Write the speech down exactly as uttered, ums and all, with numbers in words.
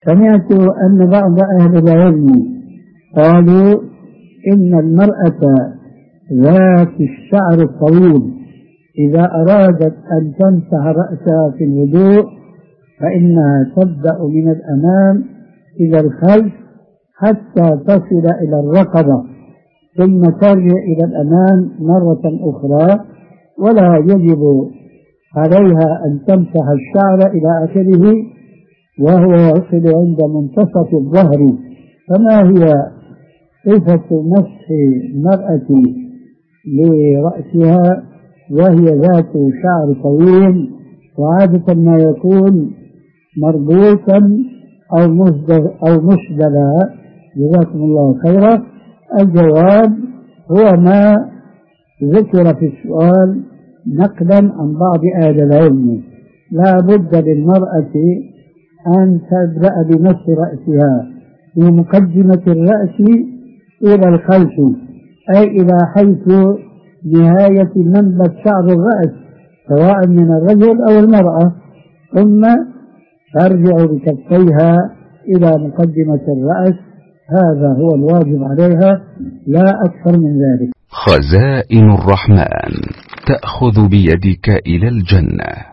سمعت أن بعض أهل العلم قالوا إن المرأة ذات الشعر الطويل إذا أرادت أن تمسح رأسها في الوضوء فإنها تبدأ من الأمام إلى الخلف حتى تصل إلى الرقبة، ثم ترجع إلى الأمام مرة أخرى، ولا يجب عليها أن تمسح الشعر إلى آخره وهو يصل عند منتصف الظهر. فما هي صفة مسح المرأة لرأسها وهي ذات شعر طويل وعادة ما يكون مربوطا أو مشدلا؟ جزاكم الله خيرا. الجواب هو ما ذكر في السؤال نقلا عن بعض أهل العلم. لا بد للمرأة أن تبدأ بمسح رأسها في مقدمة الرأس إلى الخلف، أي إلى حيث نهاية منبت شعر الرأس سواء من الرجل أو المرأة، ثم ترجع بكفيها إلى مقدمة الرأس. هذا هو الواجب عليها لا أكثر من ذلك. خزائن الرحمن تأخذ بيدك إلى الجنة.